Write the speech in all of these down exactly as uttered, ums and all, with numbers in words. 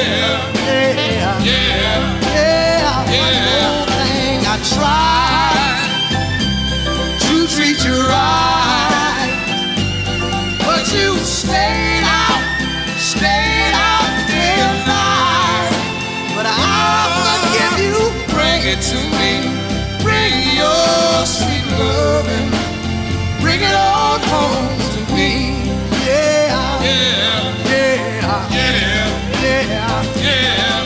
yeah, yeah, yeah, yeah. One more thing I tried to treat you right, but you stayed out, stayed out day and night. But I'll forgive you. Bring it to me. Bring your sweet loving. Bring it on home to me. Yeah, yeah, yeah, yeah, yeah, yeah,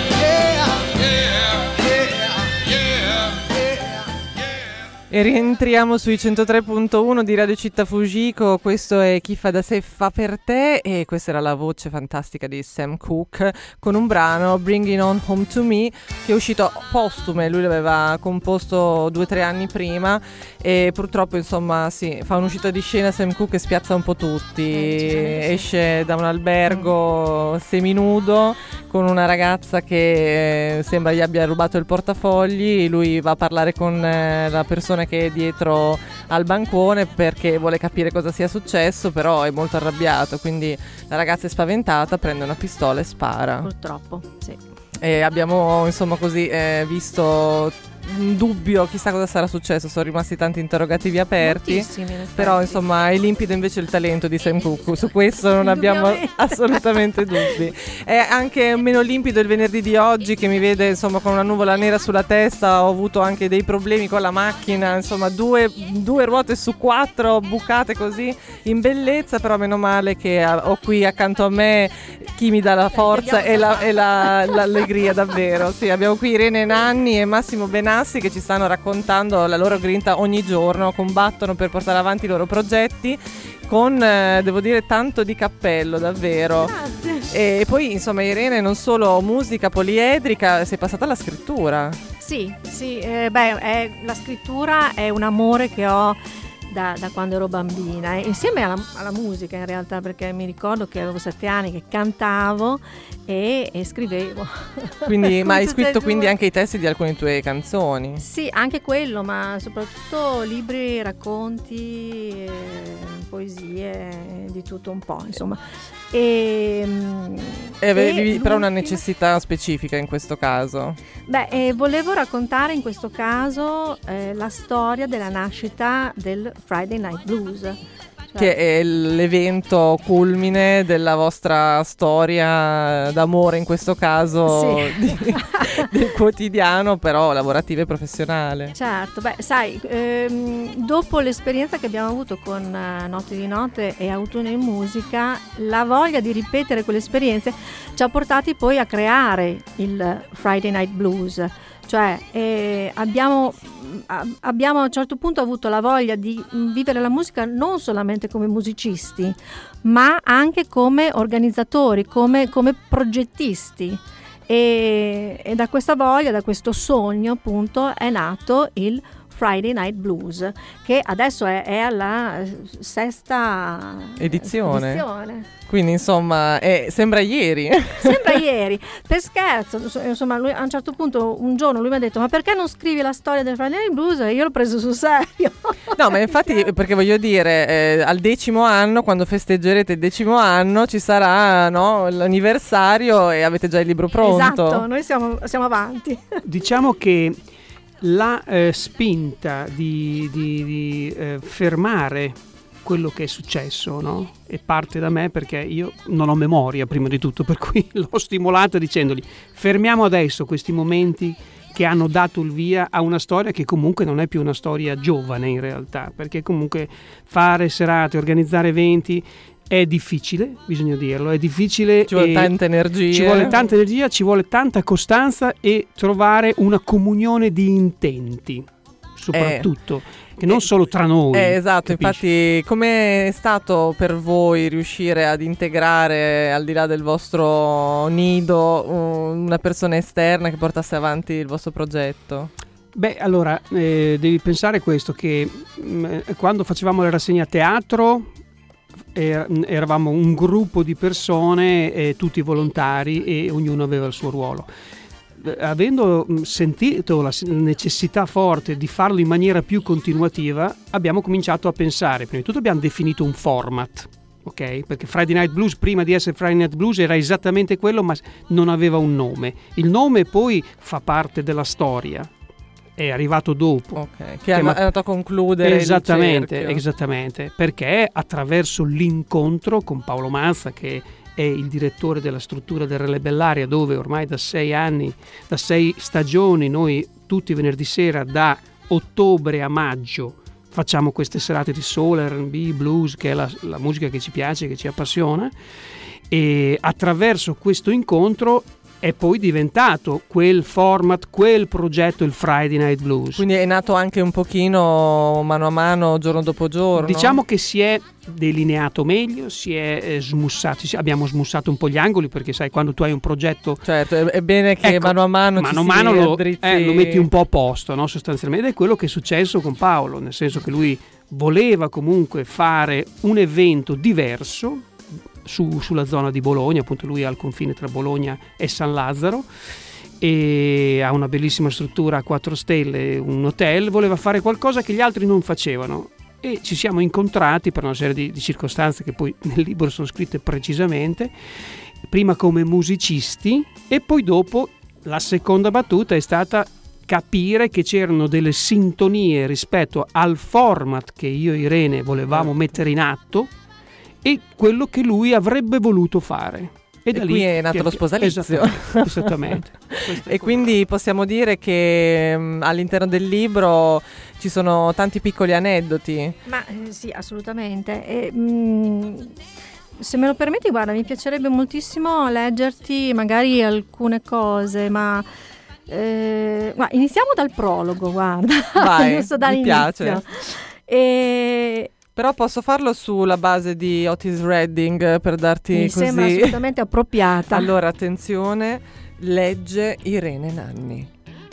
yeah, yeah, yeah, yeah. E rientriamo sui centotré punto uno di Radio Città Fujiko. Questo è Chi fa da sé fa per te, e questa era la voce fantastica di Sam Cooke con un brano, Bring It On Home to Me, che è uscito postume. Lui l'aveva composto due o tre anni prima e purtroppo insomma sì, fa un'uscita di scena Sam Cooke e spiazza un po' tutti. eh, sì. Esce da un albergo seminudo con una ragazza che eh, sembra gli abbia rubato il portafogli. Lui va a parlare con eh, la persona che è dietro al bancone perché vuole capire cosa sia successo, però è molto arrabbiato, quindi la ragazza è spaventata, prende una pistola e spara. Purtroppo, sì. E abbiamo insomma così eh, visto un dubbio, chissà cosa sarà successo, sono rimasti tanti interrogativi aperti. Moltissimi, in effetti. Però insomma è limpido invece il talento di Sam Cooke, su questo non abbiamo assolutamente dubbi. È anche meno limpido il venerdì di oggi, che mi vede insomma con una nuvola nera sulla testa. Ho avuto anche dei problemi con la macchina, insomma due, due ruote su quattro bucate così in bellezza, però meno male che ho qui accanto a me chi mi dà la forza e, la, e la, l'allegria davvero. Sì, abbiamo qui Irene Nanni e Massimo Benassi che ci stanno raccontando la loro grinta ogni giorno, combattono per portare avanti i loro progetti con, eh, devo dire, tanto di cappello davvero. Grazie. E poi insomma Irene non solo musica poliedrica, sei passata alla scrittura. Sì, sì, eh, beh, è, la scrittura è un amore che ho Da, da quando ero bambina, eh, insieme alla, alla musica in realtà, perché mi ricordo che avevo sette anni che cantavo e, e scrivevo. Quindi, ma hai Tutte e scritto due. quindi anche i testi di alcune tue canzoni? Sì, anche quello, ma soprattutto libri, racconti, eh, poesie, di tutto un po', insomma. E, E avevi e però una l'ultima- necessità specifica in questo caso? Beh, eh, volevo raccontare in questo caso eh, la storia della nascita del Friday Night Blues. Cioè, Che è l'evento culmine della vostra storia d'amore, in questo caso Sì. di- del quotidiano, però lavorativo e professionale. Certo, beh, sai, ehm, dopo l'esperienza che abbiamo avuto con eh, Notti di Notte e Autunno in Musica, la voglia di ripetere quelle esperienze ci ha portati poi a creare il Friday Night Blues. Cioè eh, abbiamo, a- abbiamo a un certo punto avuto la voglia di vivere la musica non solamente come musicisti, ma anche come organizzatori, come, come progettisti. E, e da questa voglia, da questo sogno appunto è nato il Friday Night Blues, che adesso è, è alla sesta Edizione. edizione. Quindi insomma è- sembra ieri. Sembra ieri, per scherzo, insomma lui, a un certo punto un giorno lui mi ha detto: ma perché non scrivi la storia del Friday Night Blues? E io l'ho preso sul serio. No, ma infatti, perché voglio dire, eh, al decimo anno, quando festeggerete il decimo anno, ci sarà, no, l'anniversario e avete già il libro pronto. Esatto, noi siamo, siamo avanti. Diciamo che la eh, spinta di, di- di, eh, fermare quello che è successo, no? E parte da me, perché io non ho memoria prima di tutto, per cui l'ho stimolata dicendogli: fermiamo adesso questi momenti che hanno dato il via a una storia che comunque non è più una storia giovane in realtà, perché comunque fare serate, organizzare eventi è difficile, bisogna dirlo, è difficile. Ci vuole e tanta energia. Ci vuole tanta energia, ci vuole tanta costanza e trovare una comunione di intenti, soprattutto, che non solo tra noi. Eh, esatto, capisci? infatti come è stato per voi riuscire ad integrare, al di là del vostro nido, una persona esterna che portasse avanti il vostro progetto? Beh, allora, eh, devi pensare questo, che mh, quando facevamo le rassegne a teatro er- eravamo un gruppo di persone, eh, tutti volontari, e ognuno aveva il suo ruolo. Eh, Avendo mh, sentito la s- necessità forte di farlo in maniera più continuativa, abbiamo cominciato a pensare, prima di tutto abbiamo definito un format, ok? Perché Friday Night Blues, prima di essere Friday Night Blues, era esattamente quello, ma non aveva un nome. Il nome poi fa parte della storia, è arrivato dopo. Okay. Che, che è andato a concludere esattamente, il cerchio. Esattamente, perché attraverso l'incontro con Paolo Manza, che è il direttore della struttura del Relè Bellaria, dove ormai da sei anni, da sei stagioni, noi tutti venerdì sera da ottobre a maggio facciamo queste serate di soul, R and B, blues, che è la, la musica che ci piace, che ci appassiona, e attraverso questo incontro è poi diventato quel format, quel progetto, il Friday Night Blues. Quindi è nato anche un pochino mano a mano, giorno dopo giorno. Diciamo che si è delineato meglio, si è eh, smussato, abbiamo smussato un po' gli angoli, perché sai, quando tu hai un progetto, certo, è, è bene che ecco, mano a mano mano, ci mano si lo, addrizzi... eh, lo metti un po' a posto, no? Sostanzialmente è quello che è successo con Paolo, nel senso che lui voleva comunque fare un evento diverso su, sulla zona di Bologna, appunto lui è al confine tra Bologna e San Lazzaro, e ha una bellissima struttura a quattro stelle, un hotel, voleva fare qualcosa che gli altri non facevano, e ci siamo incontrati per una serie di, di circostanze che poi nel libro sono scritte precisamente, prima come musicisti e poi dopo la seconda battuta è stata capire che c'erano delle sintonie rispetto al format che io e Irene volevamo mettere in atto e quello che lui avrebbe voluto fare. E, e da qui lì è nato che, lo sposalizio. Esattamente. esattamente. E quindi possiamo dire che mh, all'interno del libro ci sono tanti piccoli aneddoti. Ma eh, sì, assolutamente. E, mh, se me lo permetti, guarda, mi piacerebbe moltissimo leggerti magari alcune cose, ma eh, guarda, iniziamo dal prologo, guarda. Vai, giusto mi dall'inizio. piace. E... Però posso farlo sulla base di Otis Redding per darti mi così. sembra assolutamente appropriata. Allora, attenzione, legge Irene Nanni.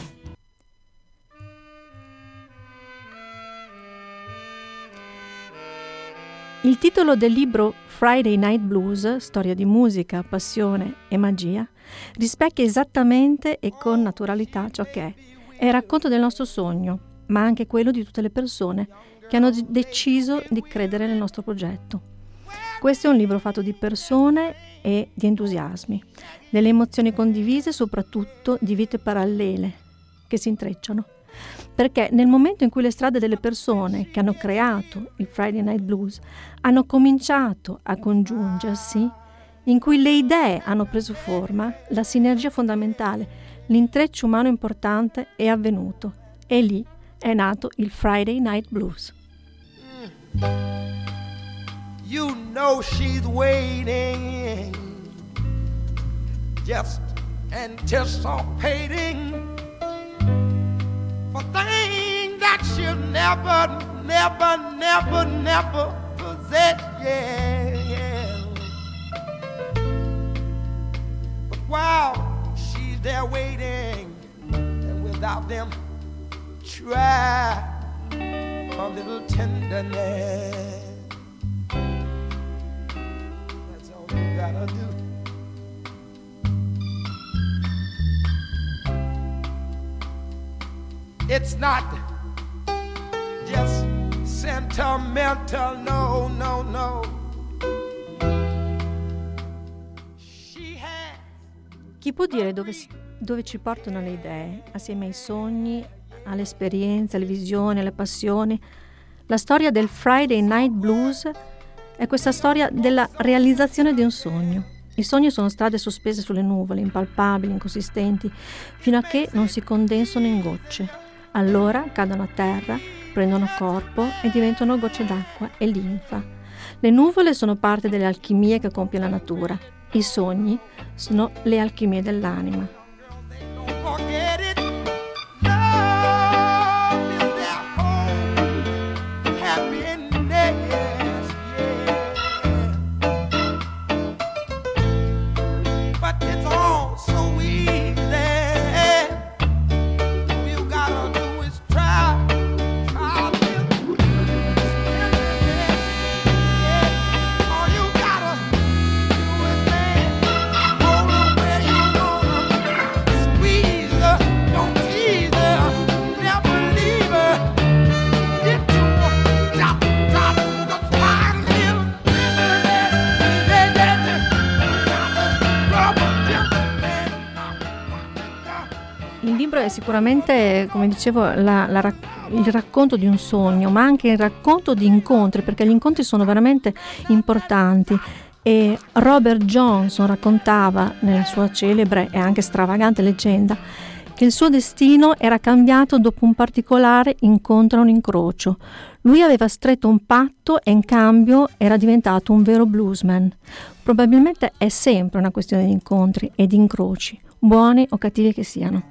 Il titolo del libro Friday Night Blues, storia di musica, passione e magia, rispecchia esattamente e con naturalità ciò che è. È il racconto del nostro sogno, ma anche quello di tutte le persone che hanno deciso di credere nel nostro progetto. Questo è un libro fatto di persone e di entusiasmi, delle emozioni condivise, soprattutto di vite parallele che si intrecciano. Perché nel momento in cui le strade delle persone che hanno creato il Friday Night Blues hanno cominciato a congiungersi, in cui le idee hanno preso forma, la sinergia fondamentale, l'intreccio umano importante è avvenuto, e lì è nato il Friday Night Blues. You know she's waiting, just anticipating for things that she'll never, never, never, never possess, yeah, yeah. But while she's there waiting, and without them, try a little tenderness. That's all you gotta do. It's not just sentimental, no, no, no. She has... Chi può dire dove, si, dove ci portano le idee, assieme ai sogni, alle esperienze, alle visioni, alle passioni? La storia del Friday Night Blues è questa storia della realizzazione di un sogno. I sogni sono strade sospese sulle nuvole, impalpabili, inconsistenti, fino a che non si condensano in gocce. Allora cadono a terra, prendono corpo e diventano gocce d'acqua e linfa. Le nuvole sono parte delle alchimie che compie la natura. I sogni sono le alchimie dell'anima. All you gotta do is dance, roll where you wanna. Il libro è sicuramente, come dicevo, la, la, il racconto di un sogno, ma anche il racconto di incontri, perché gli incontri sono veramente importanti. E Robert Johnson raccontava nella sua celebre e anche stravagante leggenda che il suo destino era cambiato dopo un particolare incontro a un incrocio. Lui aveva stretto un patto e in cambio era diventato un vero bluesman. Probabilmente è sempre una questione di incontri e di incroci, buoni o cattivi che siano.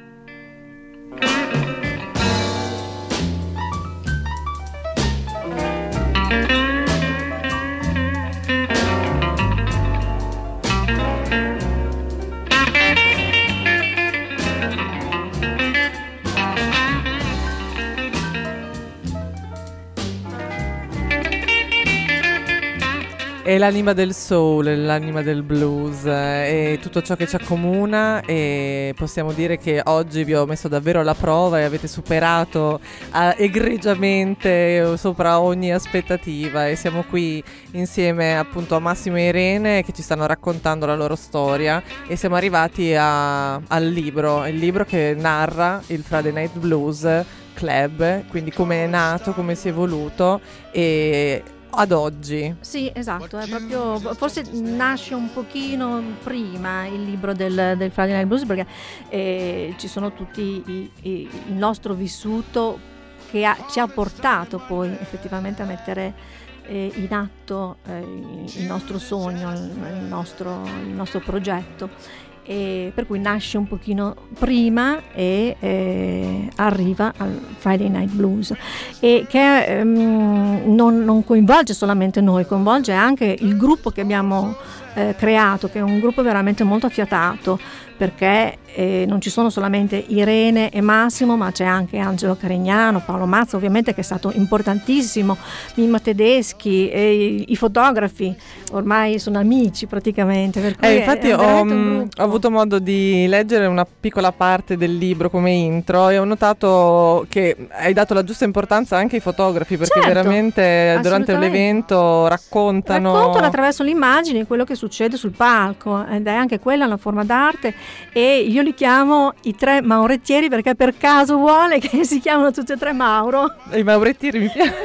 È l'anima del soul, è l'anima del blues, è tutto ciò che ci accomuna, e possiamo dire che oggi vi ho messo davvero alla prova e avete superato uh, egregiamente sopra ogni aspettativa, e siamo qui insieme appunto a Massimo e Irene che ci stanno raccontando la loro storia, e siamo arrivati a, al libro, il libro che narra il Friday Night Blues Club, quindi come è nato, come si è evoluto e ad oggi. Sì, esatto, è proprio, forse nasce un pochino prima il libro del, del Friday Night Blues, perché eh, ci sono tutti i, i, il nostro vissuto che ha, ci ha portato poi effettivamente a mettere eh, in atto eh, il nostro sogno, il nostro, il nostro progetto. E per cui nasce un pochino prima e eh, arriva al Friday Night Blues, e che ehm, non, non coinvolge solamente noi, coinvolge anche il gruppo che abbiamo eh, creato, che è un gruppo veramente molto affiatato, perché eh, non ci sono solamente Irene e Massimo, ma c'è anche Angelo Carignano, Paolo Mazza ovviamente, che è stato importantissimo, Mimma Tedeschi, e i, i fotografi ormai sono amici praticamente, per cui eh, infatti è, è ho, ho avuto modo di leggere una piccola parte del libro come intro, e ho notato che hai dato la giusta importanza anche ai fotografi, perché certo, veramente durante l'evento raccontano raccontano attraverso le immagini quello che succede sul palco, ed è anche quella una forma d'arte. E io li chiamo i tre maurettieri, perché per caso vuole che si chiamano tutti e tre Mauro. I maurettieri mi piace.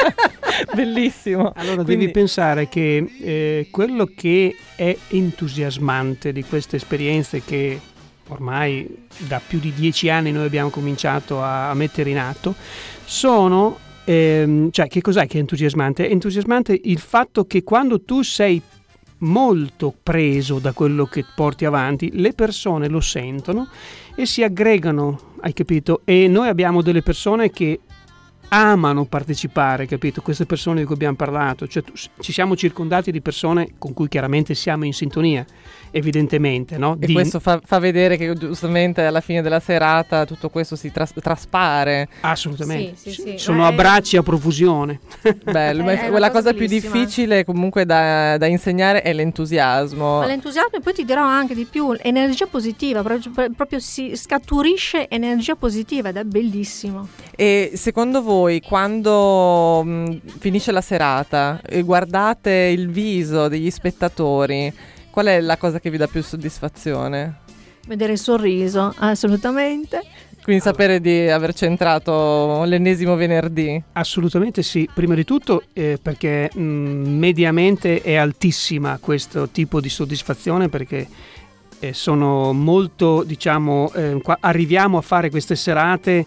Bellissimo. Allora Quindi devi pensare che eh, quello che è entusiasmante di queste esperienze, che ormai da più di dieci anni noi abbiamo cominciato a, a mettere in atto, sono ehm, cioè che cos'è che è entusiasmante? È entusiasmante il fatto che quando tu sei molto preso da quello che porti avanti, le persone lo sentono e si aggregano, hai capito? E noi abbiamo delle persone che amano partecipare, capito? Queste persone di cui abbiamo parlato, cioè ci siamo circondati di persone con cui chiaramente siamo in sintonia, evidentemente, no? E di... questo fa, fa vedere che giustamente alla fine della serata tutto questo si tras- traspare. Sì, Assolutamente. sì, sì. Sono Beh, abbracci a profusione. Bello, ma È una quella cosa cosa più bellissima. difficile comunque da, da insegnare è l'entusiasmo. Ma l'entusiasmo, e poi ti dirò anche di più, energia positiva, proprio, proprio si scaturisce energia positiva, ed è bellissimo. E secondo voi, quando mh, finisce la serata e guardate il viso degli spettatori, qual è la cosa che vi dà più soddisfazione? Vedere il sorriso, assolutamente. Quindi sapere di aver centrato l'ennesimo venerdì. Assolutamente sì, prima di tutto eh, perché mh, mediamente è altissima questo tipo di soddisfazione, perché eh, sono molto, diciamo, eh, qua, arriviamo a fare queste serate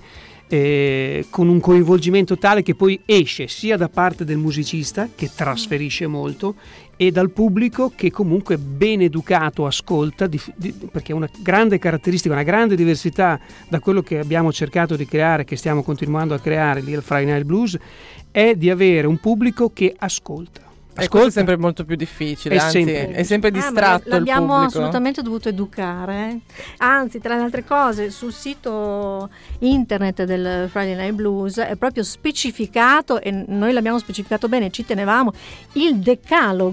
Eh, con un coinvolgimento tale che poi esce sia da parte del musicista, che trasferisce molto, e dal pubblico, che comunque ben educato ascolta, di, di, perché una grande caratteristica, una grande diversità da quello che abbiamo cercato di creare, che stiamo continuando a creare lì al Friday Night Blues, è di avere un pubblico che ascolta. E questo è sempre molto più difficile, È anzi sempre- è sempre Ah, ma distratto il l'abbiamo pubblico. assolutamente dovuto educare, eh. Anzi, tra le altre cose, sul sito internet del Friday Night Blues è proprio specificato, e noi l'abbiamo specificato bene, ci tenevamo, il decalogo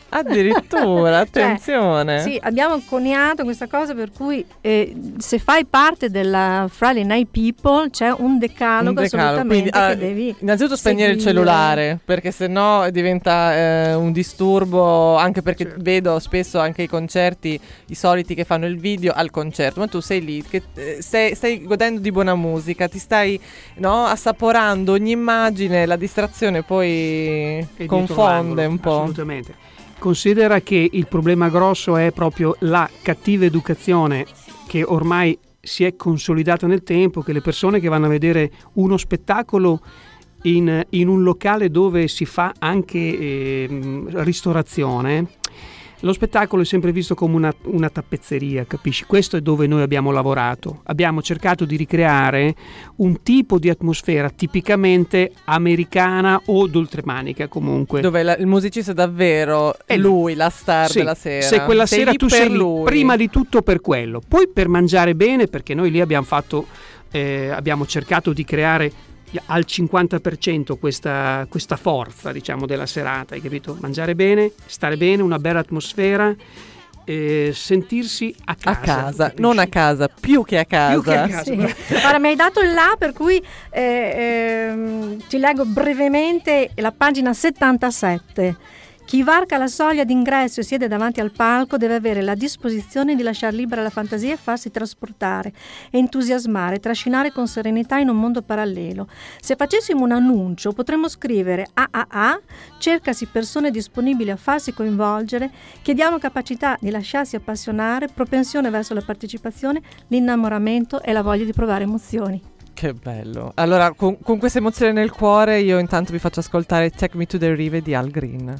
Addirittura, attenzione. Cioè, sì, abbiamo coniato questa cosa per cui eh, se fai parte della Friday Night People c'è un decalogo, un decalogo assolutamente. Quindi, che uh, devi innanzitutto spegnere seguire. Il cellulare, perché sennò diventa eh, un disturbo, anche perché certo. Vedo spesso anche i concerti, i soliti che fanno il video al concerto, ma tu sei lì, che eh, stai, stai godendo di buona musica, ti stai no, assaporando ogni immagine, la distrazione poi e confonde un po'. Assolutamente. Considera che il problema grosso è proprio la cattiva educazione che ormai si è consolidata nel tempo, che le persone che vanno a vedere uno spettacolo in, in un locale dove si fa anche eh, ristorazione, lo spettacolo è sempre visto come una, una tappezzeria, capisci? Questo è dove noi abbiamo lavorato. Abbiamo cercato di ricreare un tipo di atmosfera tipicamente americana o d'oltremanica comunque. Dove la, il musicista è davvero è lui, la star sì, della sera. Se quella sei sera tu sei lui. Prima di tutto per quello. Poi per mangiare bene, perché noi lì abbiamo fatto, eh, abbiamo cercato di creare al cinquanta per cento questa, questa forza, diciamo, della serata, hai capito? Mangiare bene, stare bene, una bella atmosfera, eh, sentirsi a casa. A casa, non a casa, più che a casa. Più che a casa. Sì. Ora mi hai dato il là, per cui eh, eh, ti leggo brevemente la pagina settantasette. Chi varca la soglia d'ingresso e siede davanti al palco deve avere la disposizione di lasciare libera la fantasia e farsi trasportare, entusiasmare, trascinare con serenità in un mondo parallelo. Se facessimo un annuncio potremmo scrivere A A A, cercasi persone disponibili a farsi coinvolgere, chiediamo capacità di lasciarsi appassionare, propensione verso la partecipazione, l'innamoramento e la voglia di provare emozioni. Che bello. Allora, con, con questa emozione nel cuore io intanto vi faccio ascoltare Take Me to the River di Al Green.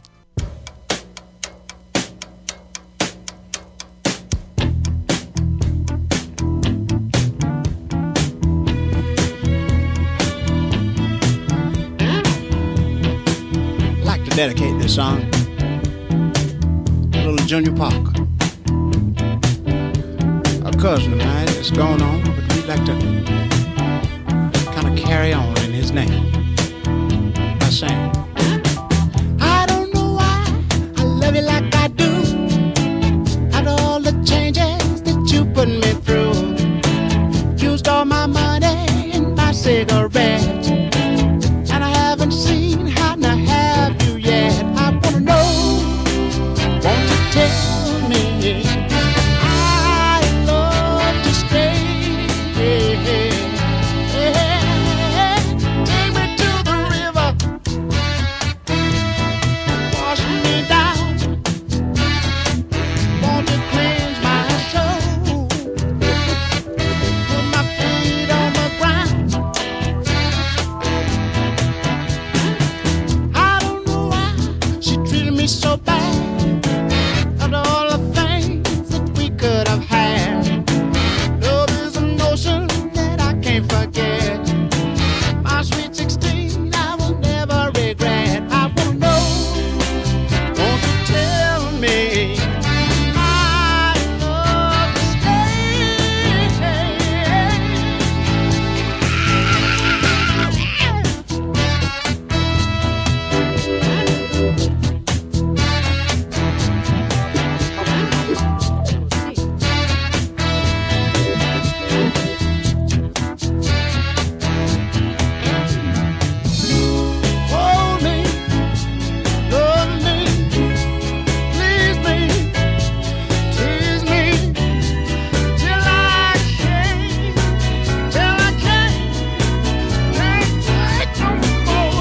Dedicate this song to little Junior Parker, a cousin of mine that's going on, but we'd like to kind of carry on in his name by saying, I don't know why I love you like I do, after all the changes that you put me through. Used all my money and my cigarettes, and I haven't seen how to have you yet. I wanna know, won't you tell me I love to stay? Take me to the river, wash me down, won't you cleanse my soul, put my feet on the ground. I don't know why she treated me so bad, after all the things that we could have had. Love is a notion that I can't forget. My sweet sixteen I will never regret. I wanna know, won't you tell me I love to hold me, love me, please me, tease me, till I can't, till I can't, can't take no more.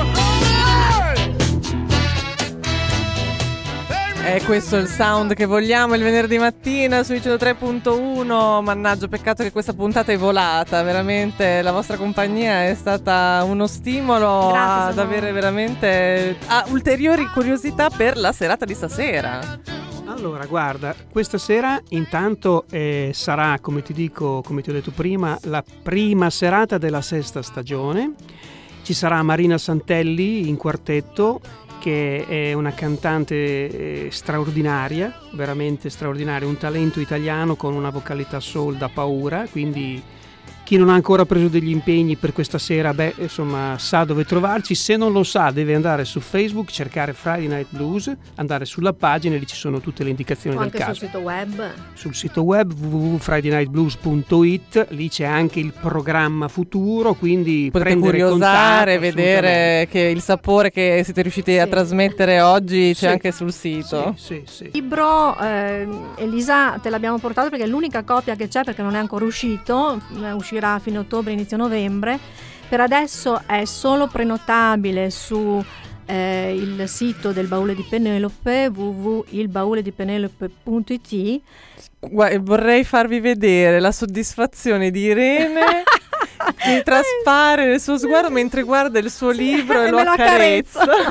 È questo il sound che vogliamo il venerdì mattina su I centotré punto uno. Mannaggia, peccato che questa puntata è volata. Veramente la vostra compagnia è stata uno stimolo Grazie, ad sono- avere veramente a ulteriori curiosità per la serata di stasera. Allora, guarda, questa sera intanto eh, sarà, come ti dico, come ti ho detto prima, la prima serata della sesta stagione. Ci sarà Marina Santelli in quartetto, che è una cantante eh, straordinaria, veramente straordinaria, un talento italiano con una vocalità soul da paura, quindi Chi non ha ancora preso degli impegni per questa sera, beh, insomma, sa dove trovarci. Se non lo sa, deve andare su Facebook, cercare Friday Night Blues, andare sulla pagina e lì ci sono tutte le indicazioni o del anche caso. sul sito web. Sul sito web w w w punto friday night blues punto i t, lì c'è anche il programma futuro, quindi potete prendere curiosare, contatto, vedere che il sapore che siete riusciti Sì. a trasmettere oggi c'è Sì. anche sul sito. Sì, sì, sì. Il libro, eh, Elisa, te l'abbiamo portato perché è l'unica copia che c'è, perché non è ancora uscito, eh, uscirà a fine ottobre, inizio novembre. Per adesso è solo prenotabile su eh, il sito del Baule di Penelope, w w w punto il baule di penelope punto i t. Gua- vorrei farvi vedere la soddisfazione di Irene che traspare nel suo sguardo mentre guarda il suo libro e e lo me lo accarezza accarezza.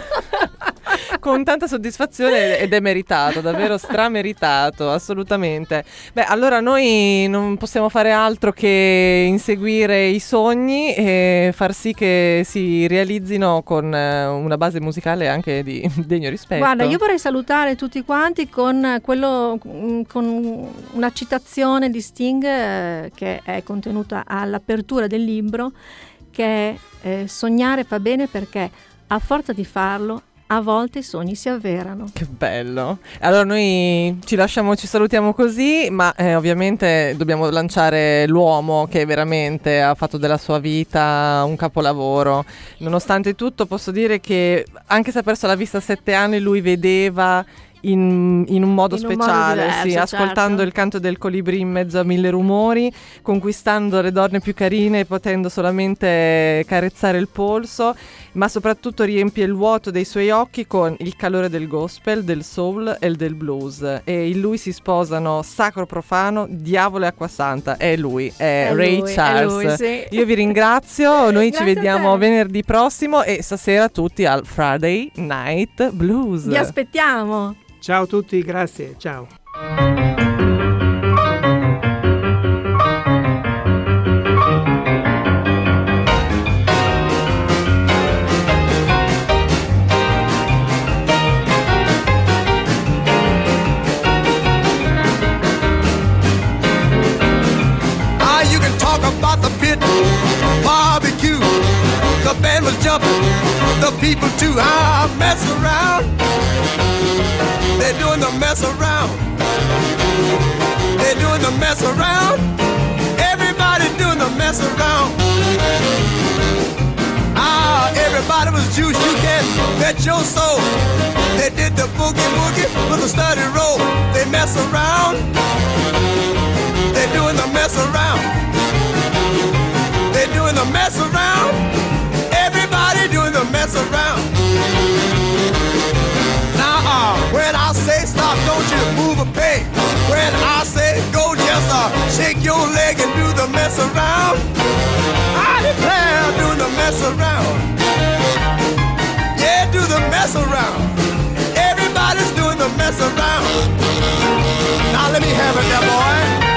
con tanta soddisfazione, ed è meritato, davvero strameritato, assolutamente. Beh, allora noi non possiamo fare altro che inseguire i sogni e far sì che si realizzino con eh, una base musicale anche di degno rispetto. Guarda, io vorrei salutare tutti quanti con quello, con una citazione di Sting eh, che è contenuta all'apertura del libro, che è eh, sognare fa bene perché a forza di farlo a volte i sogni si avverano. Che bello. Allora noi ci lasciamo, ci salutiamo così, ma eh, ovviamente dobbiamo lanciare l'uomo che veramente ha fatto della sua vita un capolavoro. Nonostante tutto posso dire che anche se ha perso la vista a sette anni, lui vedeva In, in un modo In un modo speciale, diverso, sì, ascoltando certo. il canto del colibrì in mezzo a mille rumori, conquistando le donne più carine e potendo solamente carezzare il polso, ma soprattutto riempie il vuoto dei suoi occhi con il calore del gospel, del soul e del blues, e in lui si sposano sacro profano, diavolo e acqua santa. È lui, è, È Ray lui, è Charles. lui, sì. Io vi ringrazio, noi ci Grazie a vediamo te. venerdì prossimo e stasera tutti al Friday Night Blues. Vi aspettiamo. Ciao a tutti, grazie, ciao. Ah, you can talk about the pit, barbecue. The band was jumping, the people too. Ah, mess around. They're doing the mess around. They're doing the mess around. Everybody doing the mess around. Ah, everybody was juice. You can bet your soul. They did the boogie woogie with a study roll. They mess around. They're doing the mess around. They're doing the mess around. Everybody doing the mess around. Now, uh, when I say stop, don't you move a peg. When I say go, just uh, shake your leg and do the mess around. I declare, do the mess around. Yeah, do the mess around. Everybody's doing the mess around. Now let me have it, that boy.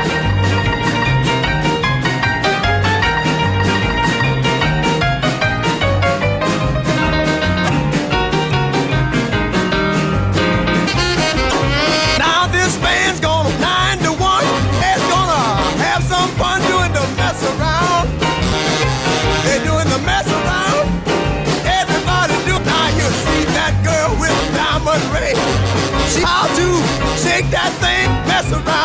How to shake that thing, mess around.